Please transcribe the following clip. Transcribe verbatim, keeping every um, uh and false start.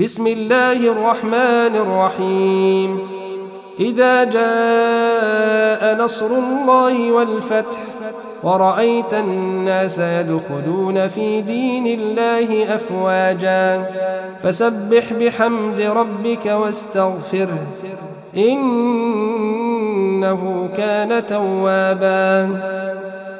بسم الله الرحمن الرحيم إذا جاء نصر الله والفتح ورأيت الناس يدخلون في دين الله أفواجا فسبح بحمد ربك واستغفره إنه كان توابا.